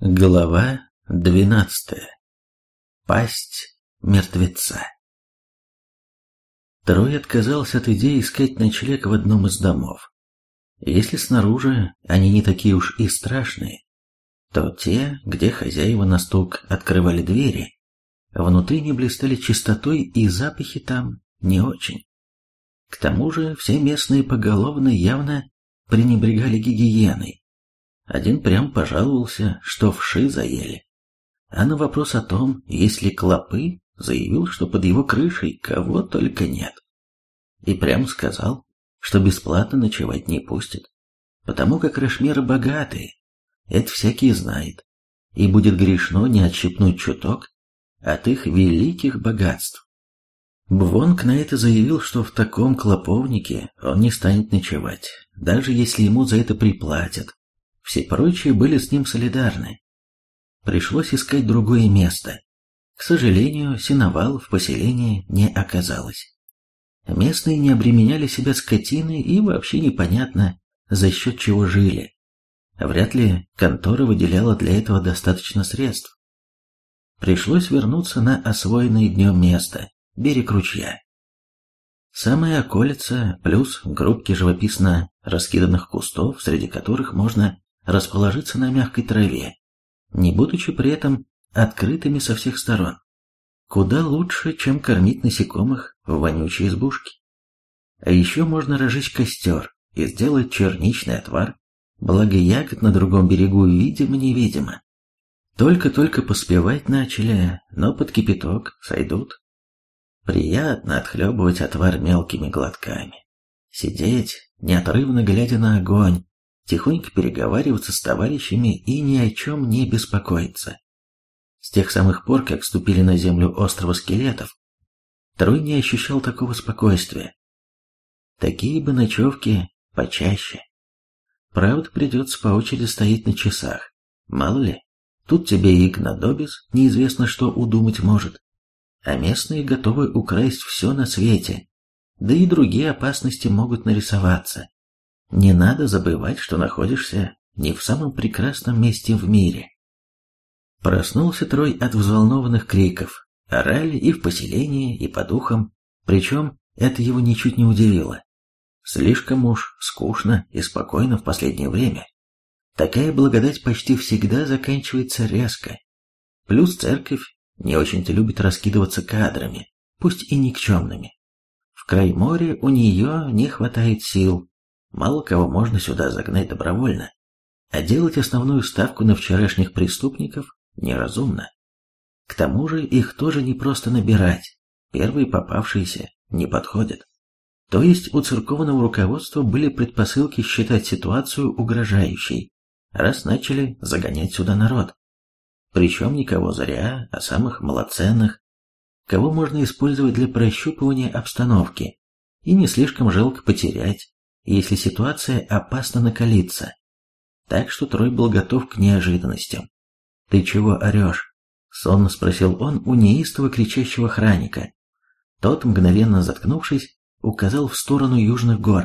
Глава 12. Пасть мертвеца. Трой отказался от идеи искать ночлег в одном из домов. Если снаружи они не такие уж и страшные, то те, где хозяева на стук открывали двери, внутри не блистали чистотой и запахи там не очень. К тому же все местные поголовно явно пренебрегали гигиеной. Один прям пожаловался, что вши заели. А на вопрос о том, есть ли клопы, заявил, что под его крышей кого только нет. И прям сказал, что бесплатно ночевать не пустит, потому как рашмеры богатые, это всякий знает, и будет грешно не отщипнуть чуток от их великих богатств. Бвонг на это заявил, что в таком клоповнике он не станет ночевать, даже если ему за это приплатят. Все прочие были с ним солидарны. Пришлось искать другое место. К сожалению, сеновал в поселении не оказалось. Местные не обременяли себя скотиной и вообще непонятно, за счет чего жили. Вряд ли контора выделяла для этого достаточно средств. Пришлось вернуться на освоенное днем место, берег ручья. Самая околица, плюс группки живописно раскиданных кустов, среди которых можно расположиться на мягкой траве, не будучи при этом открытыми со всех сторон. Куда лучше, чем кормить насекомых в вонючей избушке. А еще можно разжечь костер и сделать черничный отвар, благо ягод на другом берегу видимо-невидимо. Только-только поспевать начали, но под кипяток сойдут. Приятно отхлебывать отвар мелкими глотками. Сидеть, неотрывно глядя на огонь, тихонько переговариваться с товарищами и ни о чем не беспокоиться. С тех самых пор, как ступили на землю острова скелетов, Трой не ощущал такого спокойствия. Такие бы ночевки почаще. Правда, придется по очереди стоять на часах. Мало ли, тут тебе и гнадобис неизвестно что удумать может, а местные готовы украсть все на свете, да и другие опасности могут нарисоваться. Не надо забывать, что находишься не в самом прекрасном месте в мире. Проснулся Трой от взволнованных криков. Орали и в поселении, и по духам, причем это его ничуть не удивило. Слишком уж скучно и спокойно в последнее время. Такая благодать почти всегда заканчивается резко. Плюс церковь не очень-то любит раскидываться кадрами, пусть и никчемными. В край моря у нее не хватает сил. Мало кого можно сюда загнать добровольно, а делать основную ставку на вчерашних преступников неразумно. К тому же их тоже не просто набирать, первые попавшиеся не подходят. То есть у церковного руководства были предпосылки считать ситуацию угрожающей, раз начали загонять сюда народ. Причем никого зря, а самых малоценных, кого можно использовать для прощупывания обстановки и не слишком жалко потерять, если ситуация опасно накалится. Так что Трой был готов к неожиданностям. «Ты чего орешь?» — сонно спросил он у неистово кричащего охранника. Тот, мгновенно заткнувшись, указал в сторону южных гор.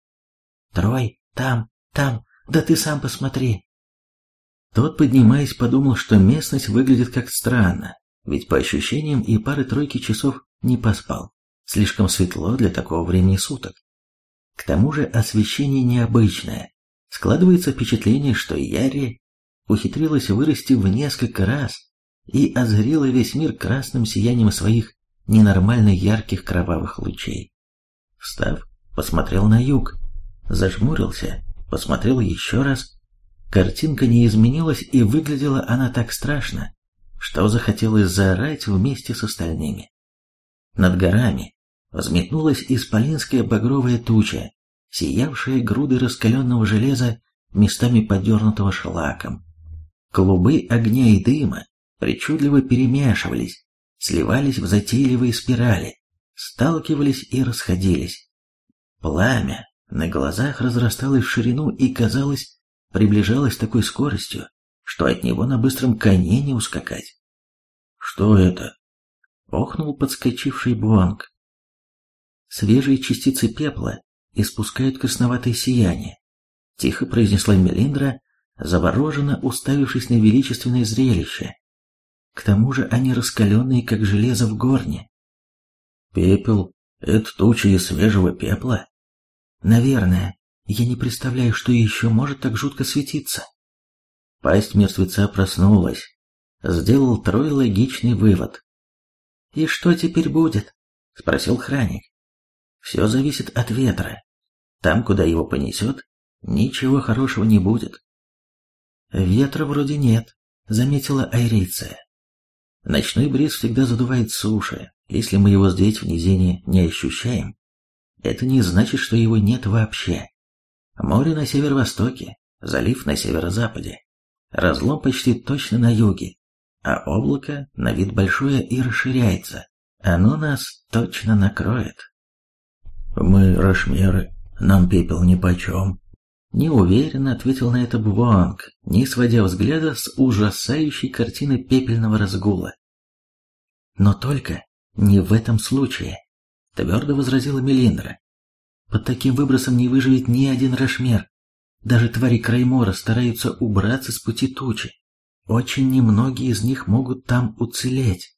«Трой, там, да ты сам посмотри!» Тот, поднимаясь, подумал, что местность выглядит как странно, ведь по ощущениям и пары-тройки часов не поспал. Слишком светло для такого времени суток. К тому же освещение необычное. Складывается впечатление, что Яри ухитрилась вырасти в несколько раз и озарила весь мир красным сиянием своих ненормально ярких кровавых лучей. Встав, посмотрел на юг, зажмурился, посмотрел еще раз. Картинка не изменилась, и выглядела она так страшно, что захотелось заорать вместе с остальными. Над горами взметнулась исполинская багровая туча, сиявшая грудой раскаленного железа, местами подернутого шлаком. Клубы огня и дыма причудливо перемешивались, сливались в затейливые спирали, сталкивались и расходились. Пламя на глазах разрасталось в ширину и, казалось, приближалось с такой скоростью, что от него на быстром коне не ускакать. «Что это?» — охнул подскочивший Бвонг. Свежие частицы пепла испускают красноватое сияние, тихо произнесла Мелиндра, завороженно уставившись на величественное зрелище. К тому же они раскаленные, как железо в горне. Пепел — это тучи из свежего пепла? Наверное. Я не представляю, что еще может так жутко светиться. Пасть мертвеца проснулась. Сделал Трой логичный вывод. «И что теперь будет?» — спросил Храник. «Все зависит от ветра. Там, куда его понесет, ничего хорошего не будет». «Ветра вроде нет», — заметила Айриция. «Ночной бриз всегда задувает суши. Если мы его здесь в низине не ощущаем, это не значит, что его нет вообще. Море на северо-востоке, залив на северо-западе, разлом почти точно на юге, а облако на вид большое и расширяется. Оно нас точно накроет». «Мы рошмеры, нам пепел нипочем», — неуверенно ответил на это Бвонг, не сводя взгляда с ужасающей картины пепельного разгула. «Но только не в этом случае», — твердо возразила Мелиндра. «Под таким выбросом не выживет ни один рошмер. Даже твари Краймора стараются убраться с пути тучи. Очень немногие из них могут там уцелеть».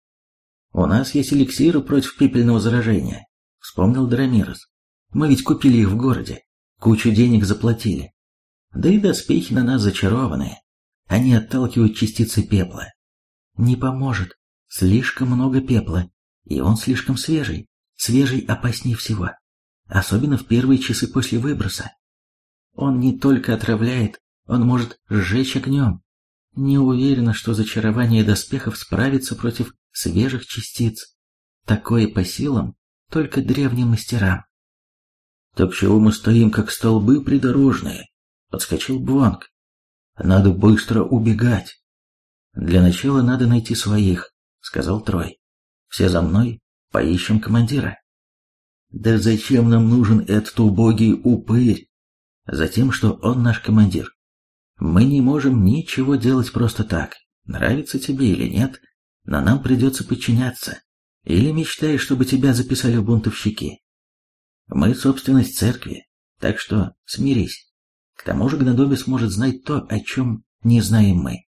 «У нас есть эликсиры против пепельного заражения», — вспомнил Драмирос. «Мы ведь купили их в городе, кучу денег заплатили. Да и доспехи на нас зачарованные. Они отталкивают частицы пепла. Не поможет. Слишком много пепла, и он слишком свежий. Свежий опаснее всего. Особенно в первые часы после выброса. Он не только отравляет, он может сжечь огнем. Не уверена, что зачарование доспехов справится против свежих частиц. Такое по силам только древним мастерам». «Так чего мы стоим, как столбы придорожные?» — подскочил Бвонг. «Надо быстро убегать». «Для начала надо найти своих», — сказал Трой. «Все за мной, поищем командира». «Да зачем нам нужен этот убогий упырь?» «Затем, что он наш командир. Мы не можем ничего делать просто так, нравится тебе или нет, но нам придется подчиняться. Или мечтаешь, чтобы тебя записали в бунтовщики? Мы собственность церкви, так что смирись. К тому же Гнадобис может знать то, о чем не знаем мы».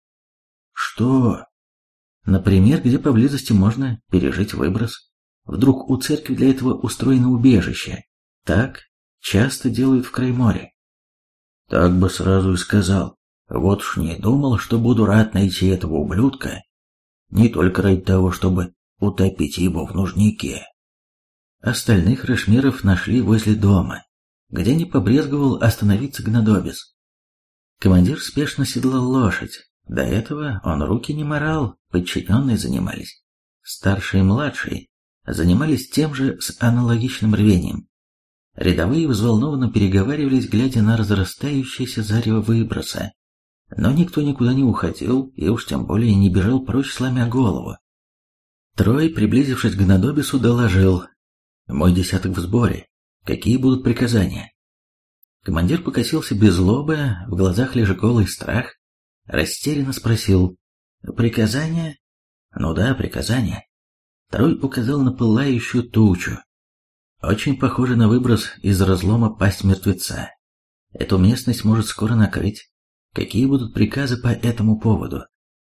«Что?» «Например, где поблизости можно пережить выброс. Вдруг у церкви для этого устроено убежище. Так часто делают в Крайморе». «Так бы сразу и сказал. Вот уж не думал, что буду рад найти этого ублюдка. Не только ради того, чтобы утопить его в нужнике». Остальных рошмеров нашли возле дома, где не побрезговал остановиться Гнадобис. Командир спешно седлал лошадь. До этого он руки не морал, подчиненные занимались. Старший и младший занимались тем же с аналогичным рвением. Рядовые взволнованно переговаривались, глядя на разрастающееся зарево выброса. Но никто никуда не уходил, и уж тем более не бежал прочь, сломя голову. Трой, приблизившись к Гнадобису, доложил: «Мой десяток в сборе. Какие будут приказания?» Командир покосился без злобы, в глазах лишь голый страх. Растерянно спросил: «Приказания?» «Ну да, приказания». Трой указал на пылающую тучу. Очень похоже на выброс из разлома пасть мертвеца. Эту местность может скоро накрыть. Какие будут приказы по этому поводу?»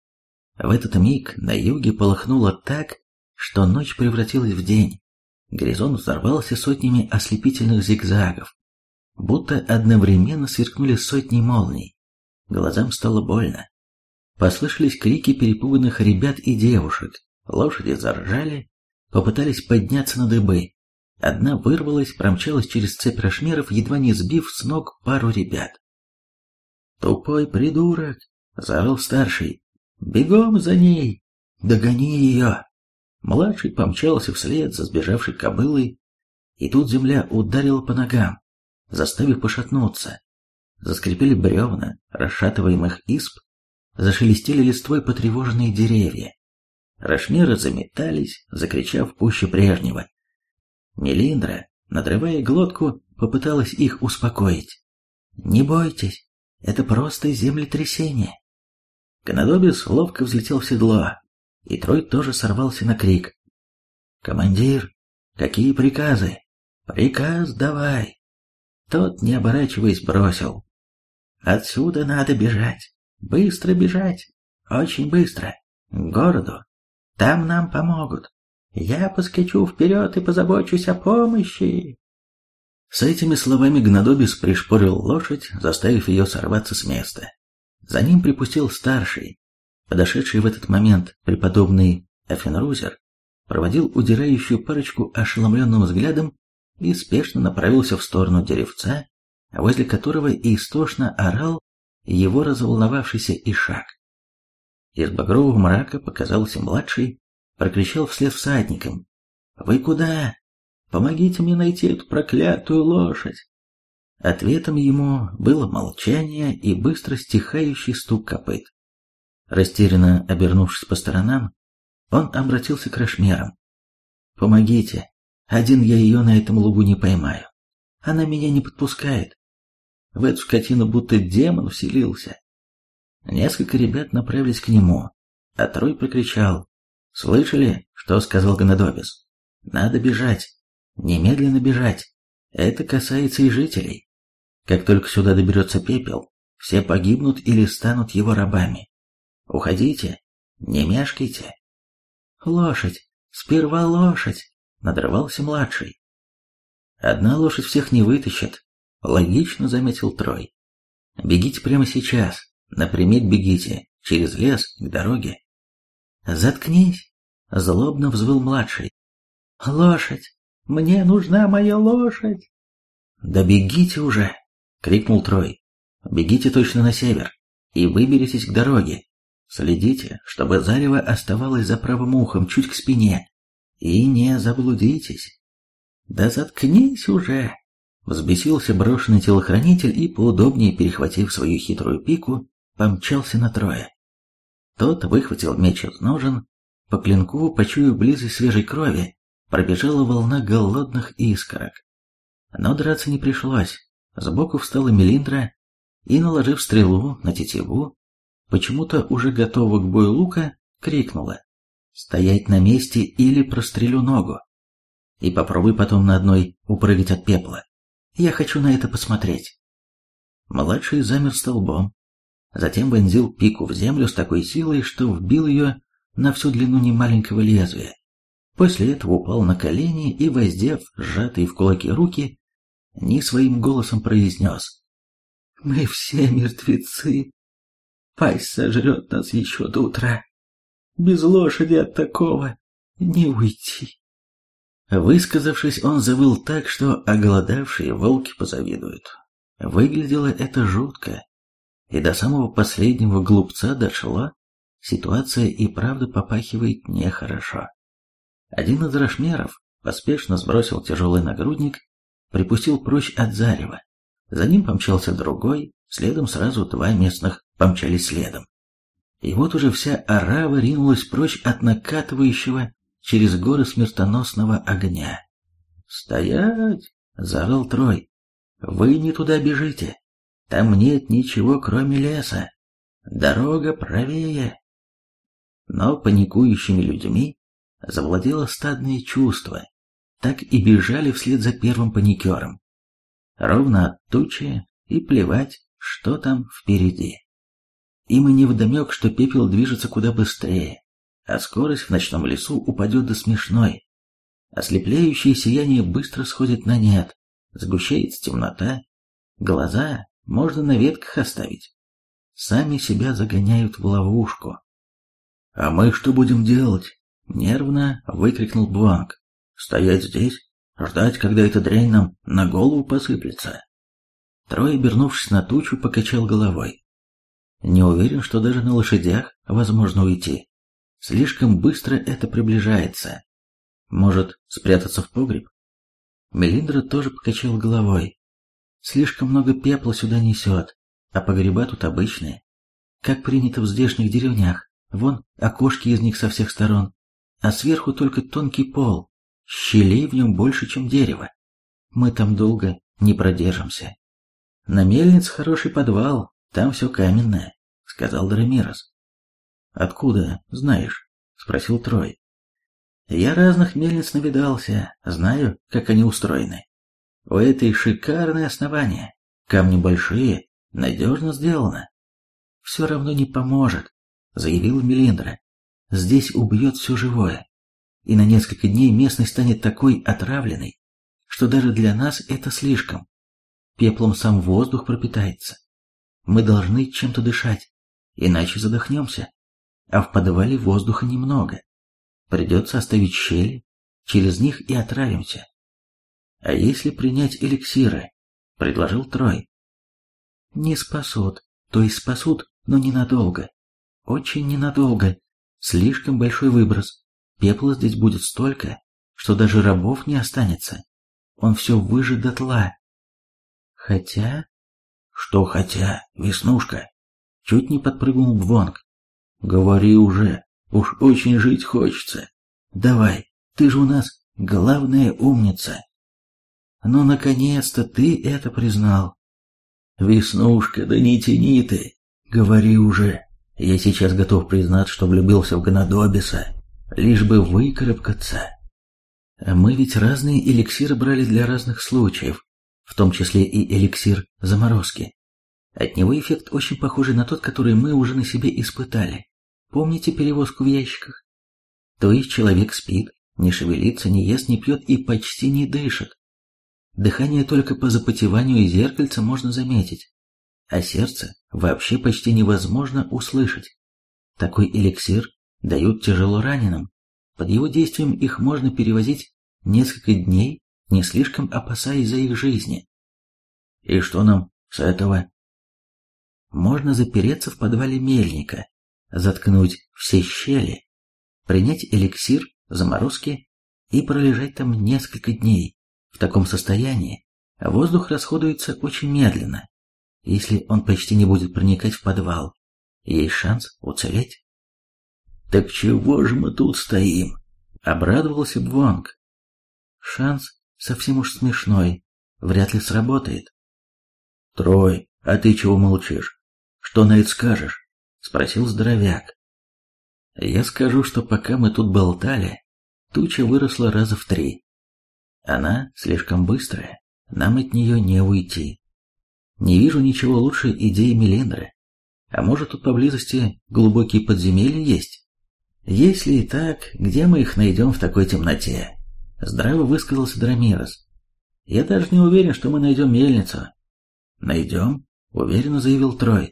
В этот миг на юге полыхнуло так, что ночь превратилась в день. Горизонт взорвался сотнями ослепительных зигзагов, будто одновременно сверкнули сотни молний. Глазам стало больно. Послышались крики перепуганных ребят и девушек. Лошади заржали, попытались подняться на дыбы. Одна вырвалась, промчалась через цепь рошмеров, едва не сбив с ног пару ребят. «Тупой придурок!» — заорал старший. «Бегом за ней! Догони ее!» Младший помчался вслед за сбежавшей кобылой, и тут земля ударила по ногам, заставив пошатнуться. Заскрипели бревна расшатываемых изб, зашелестели листвой потревоженные деревья. Рошмеры заметались, закричав пуще прежнего. Мелиндра, надрывая глотку, попыталась их успокоить. «Не бойтесь, это просто землетрясение». Гнадобис ловко взлетел в седло, и Трой тоже сорвался на крик. «Командир, какие приказы? Приказ давай!» Тот, не оборачиваясь, бросил: Отсюда надо бежать. Быстро бежать. Очень быстро. К городу. Там нам помогут. Я поскочу вперед и позабочусь о помощи. С этими словами Гнадобис пришпорил лошадь, заставив ее сорваться с места. За ним припустил старший. Подошедший в этот момент преподобный Эффенрузер проводил удирающую парочку ошеломленным взглядом и спешно направился в сторону деревца, возле которого истошно орал его разволновавшийся ишак. Из багрового мрака показался младший, прокричал вслед всадникам: «Вы куда? Помогите мне найти эту проклятую лошадь!» Ответом ему было молчание и быстро стихающий стук копыт. Растерянно обернувшись по сторонам, он обратился к рошмерам: «Помогите, один я ее на этом лугу не поймаю. Она меня не подпускает. В эту скотину будто демон вселился». Несколько ребят направились к нему, а Трой прокричал: «Слышали, что сказал Гнадобис? Надо бежать, немедленно бежать. Это касается и жителей. Как только сюда доберется Пепел, все погибнут или станут его рабами. Уходите, не мешкайте». «Лошадь, сперва лошадь!» — надрывался младший. «Одна лошадь всех не вытащит», — логично заметил Трой. «Бегите прямо сейчас, напрямик бегите, через лес к дороге». «Заткнись!» — злобно взвыл младший. «Лошадь! Мне нужна моя лошадь!» «Да бегите уже!» — крикнул Трой. «Бегите точно на север и выберитесь к дороге. Следите, чтобы зарево оставалось за правым ухом, чуть к спине, и не заблудитесь». «Да заткнись уже!» — взбесился брошенный телохранитель и, поудобнее перехватив свою хитрую пику, помчался на Троя. Тот выхватил меч из ножен, по клинку, почуяв близость свежей крови, пробежала волна голодных искорок. Но драться не пришлось. Сбоку встала Мелиндра и, наложив стрелу на тетиву, почему-то уже готова к бою лука, крикнула: «Стоять на месте или прострелю ногу! И попробуй потом на одной упрыгать от пепла. Я хочу на это посмотреть». Младший замер столбом, затем вонзил пику в землю с такой силой, что вбил ее на всю длину немаленького лезвия. После этого упал на колени и, воздев сжатые в кулаки руки, не своим голосом произнес: «Мы все мертвецы. Пасть сожрет нас еще до утра. Без лошади от такого не уйти». Высказавшись, он завыл так, что оголодавшие волки позавидуют. Выглядело это жутко, и до самого последнего глупца дошло: ситуация и правда попахивает нехорошо. Один из рошмеров поспешно сбросил тяжелый нагрудник, припустил прочь от зарева. За ним помчался другой, следом сразу два местных помчались следом. И вот уже вся орава ринулась прочь от накатывающего через горы смертоносного огня. «Стоять!» — заорал Трой. «Вы не туда бежите. Там нет ничего, кроме леса. Дорога правее». Но паникующими людьми завладело стадное чувство. Так и бежали вслед за первым паникером. Ровно от тучи, и плевать, что там впереди. Им и невдомек, что пепел движется куда быстрее, а скорость в ночном лесу упадет до смешной. Ослепляющее сияние быстро сходит на нет, сгущается темнота, глаза можно на ветках оставить. Сами себя загоняют в ловушку. «А мы что будем делать?» — нервно выкрикнул Буанг. «Стоять здесь? Ждать, когда эта дрянь нам на голову посыплется?» Трой, обернувшись на тучу, покачал головой. «Не уверен, что даже на лошадях возможно уйти. Слишком быстро это приближается. Может, спрятаться в погреб?» Мелиндра тоже покачал головой. «Слишком много пепла сюда несет, а погреба тут обычные. Как принято в здешних деревнях. Вон окошки из них со всех сторон, а сверху только тонкий пол. Щелей в нем больше, чем дерева. Мы там долго не продержимся. На мельнице хороший подвал, там все каменное», — сказал Дарамирос. «Откуда знаешь?» — спросил Трой. «Я разных мельниц навидался, знаю, как они устроены. У этой шикарное основание, камни большие, надежно сделано. Все равно не поможет, заявила Мелиндра. Здесь убьет все живое. И на несколько дней местность станет такой отравленной, что даже для нас это слишком. Пеплом сам воздух пропитается. Мы должны чем-то дышать, иначе задохнемся. А в подвале воздуха немного. Придется оставить щели, через них и отравимся. А если принять эликсиры? Предложил Трой. Не спасут, то есть спасут, но ненадолго. Очень ненадолго. Слишком большой выброс. Пепла здесь будет столько, что даже рабов не останется. Он все выжжет дотла. Хотя... Что хотя, Веснушка? Чуть не подпрыгнул Бвонг. Говори уже, уж очень жить хочется. Давай, ты же у нас главная умница. Ну, наконец-то ты это признал. Веснушка, да не тяни ты. Говори уже. Я сейчас готов признать, что влюбился в Гнадобиса, лишь бы выкарабкаться. Мы ведь разные эликсиры брали для разных случаев, в том числе и эликсир заморозки. От него эффект очень похожий на тот, который мы уже на себе испытали. Помните перевозку в ящиках? То есть человек спит, не шевелится, не ест, не пьет и почти не дышит. Дыхание только по запотеванию зеркальца можно заметить, а сердце вообще почти невозможно услышать. Такой эликсир дают тяжело раненым. Под его действием их можно перевозить несколько дней, не слишком опасаясь за их жизни. И что нам с этого? Можно запереться в подвале мельника, заткнуть все щели, принять эликсир заморозки и пролежать там несколько дней. В таком состоянии воздух расходуется очень медленно. Если он почти не будет проникать в подвал, есть шанс уцелеть. «Так чего же мы тут стоим?» — обрадовался Бвонг. «Шанс совсем уж смешной, вряд ли сработает». «Трой, а ты чего молчишь? Что на это скажешь?» — спросил здоровяк. «Я скажу, что пока мы тут болтали, туча выросла раза в 3. Она слишком быстрая, нам от нее не уйти. Не вижу ничего лучше идеи Мелиндры. А может, тут поблизости глубокие подземелья есть? Если и так, где мы их найдем в такой темноте?» Здраво высказался Драмирос. «Я даже не уверен, что мы найдем мельницу». «Найдем?» — уверенно заявил Трой.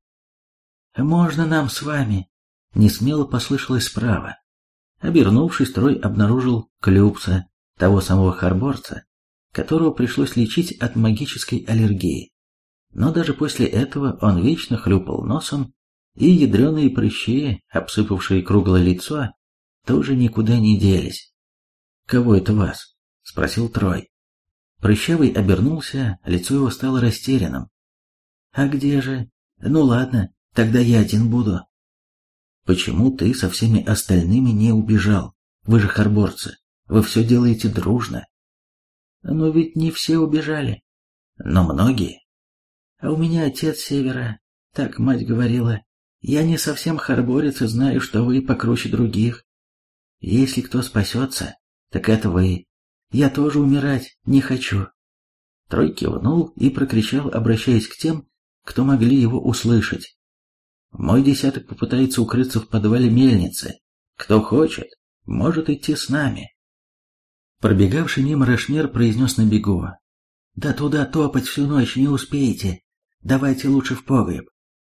«Можно нам с вами?» — несмело послышалось справа. Обернувшись, Трой обнаружил Клюпса, того самого Харборца, которого пришлось лечить от магической аллергии. Но даже после этого он вечно хлюпал носом, и ядреные прыщи, обсыпавшие круглое лицо, тоже никуда не делись. «Кого это вас?» — спросил Трой. Прыщавый обернулся, лицо его стало растерянным. «А где же? Ну ладно, тогда я один буду». «Почему ты со всеми остальными не убежал? Вы же харборцы, вы все делаете дружно». «Но ведь не все убежали». «Но многие». «А у меня отец с севера, так мать говорила. Я не совсем харборец и знаю, что вы покруче других. Если кто спасется, так это вы. Я тоже умирать не хочу». Трой кивнул и прокричал, обращаясь к тем, кто могли его услышать. «Мой десяток попытается укрыться в подвале мельницы. Кто хочет, может идти с нами». Пробегавший мимо Рашмер произнес на бегу: «Да туда топать всю ночь не успеете. Давайте лучше в погреб».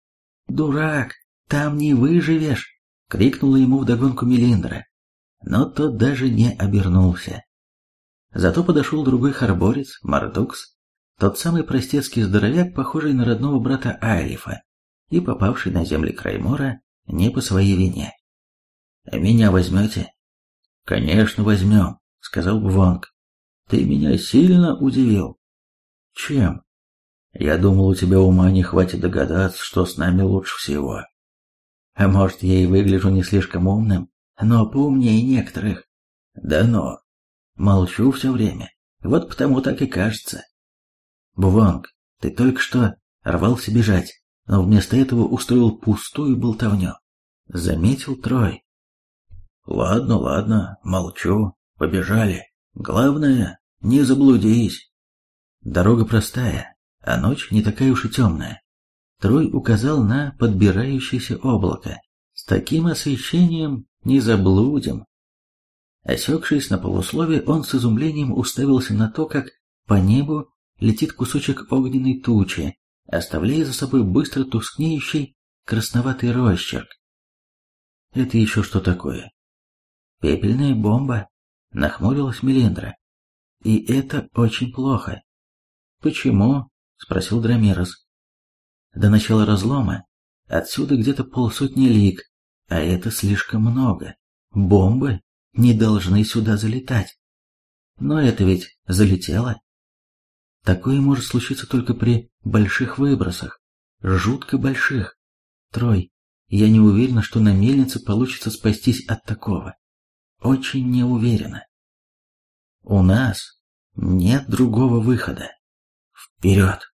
«Дурак, там не выживешь!» — крикнула ему вдогонку Мелиндра. Но тот даже не обернулся. Зато подошел другой харборец, Мардукс, тот самый простецкий здоровяк, похожий на родного брата Айлифа и попавший на земли Краймора не по своей вине. «Меня возьмете?» «Конечно возьмем», — сказал Бвонг. «Ты меня сильно удивил». «Чем?» «Я думал, у тебя ума не хватит догадаться, что с нами лучше всего». «А может, я и выгляжу не слишком умным, но поумнее некоторых». «Да но...» «Молчу все время, вот потому так и кажется». «Бвонг, ты только что рвался бежать, но вместо этого устроил пустую болтовню», — заметил Трой. «Ладно, ладно, молчу, побежали. Главное, не заблудись». Дорога простая, а ночь не такая уж и темная. Трой указал на подбирающееся облако. С таким освещением не заблудим. Осекшись на полуслове, он с изумлением уставился на то, как по небу летит кусочек огненной тучи, оставляя за собой быстро тускнеющий красноватый росчерк. Это еще что такое? Пепельная бомба, нахмурилась Мелиндра. И это очень плохо. Почему? Спросил Драмерос. До начала разлома отсюда где-то полсотни лиг, а это слишком много. Бомбы не должны сюда залетать. Но это ведь залетело. Такое может случиться только при больших выбросах, жутко больших. Трой, я не уверена, что на мельнице получится спастись от такого. Очень не уверена. У нас нет другого выхода. Вперед!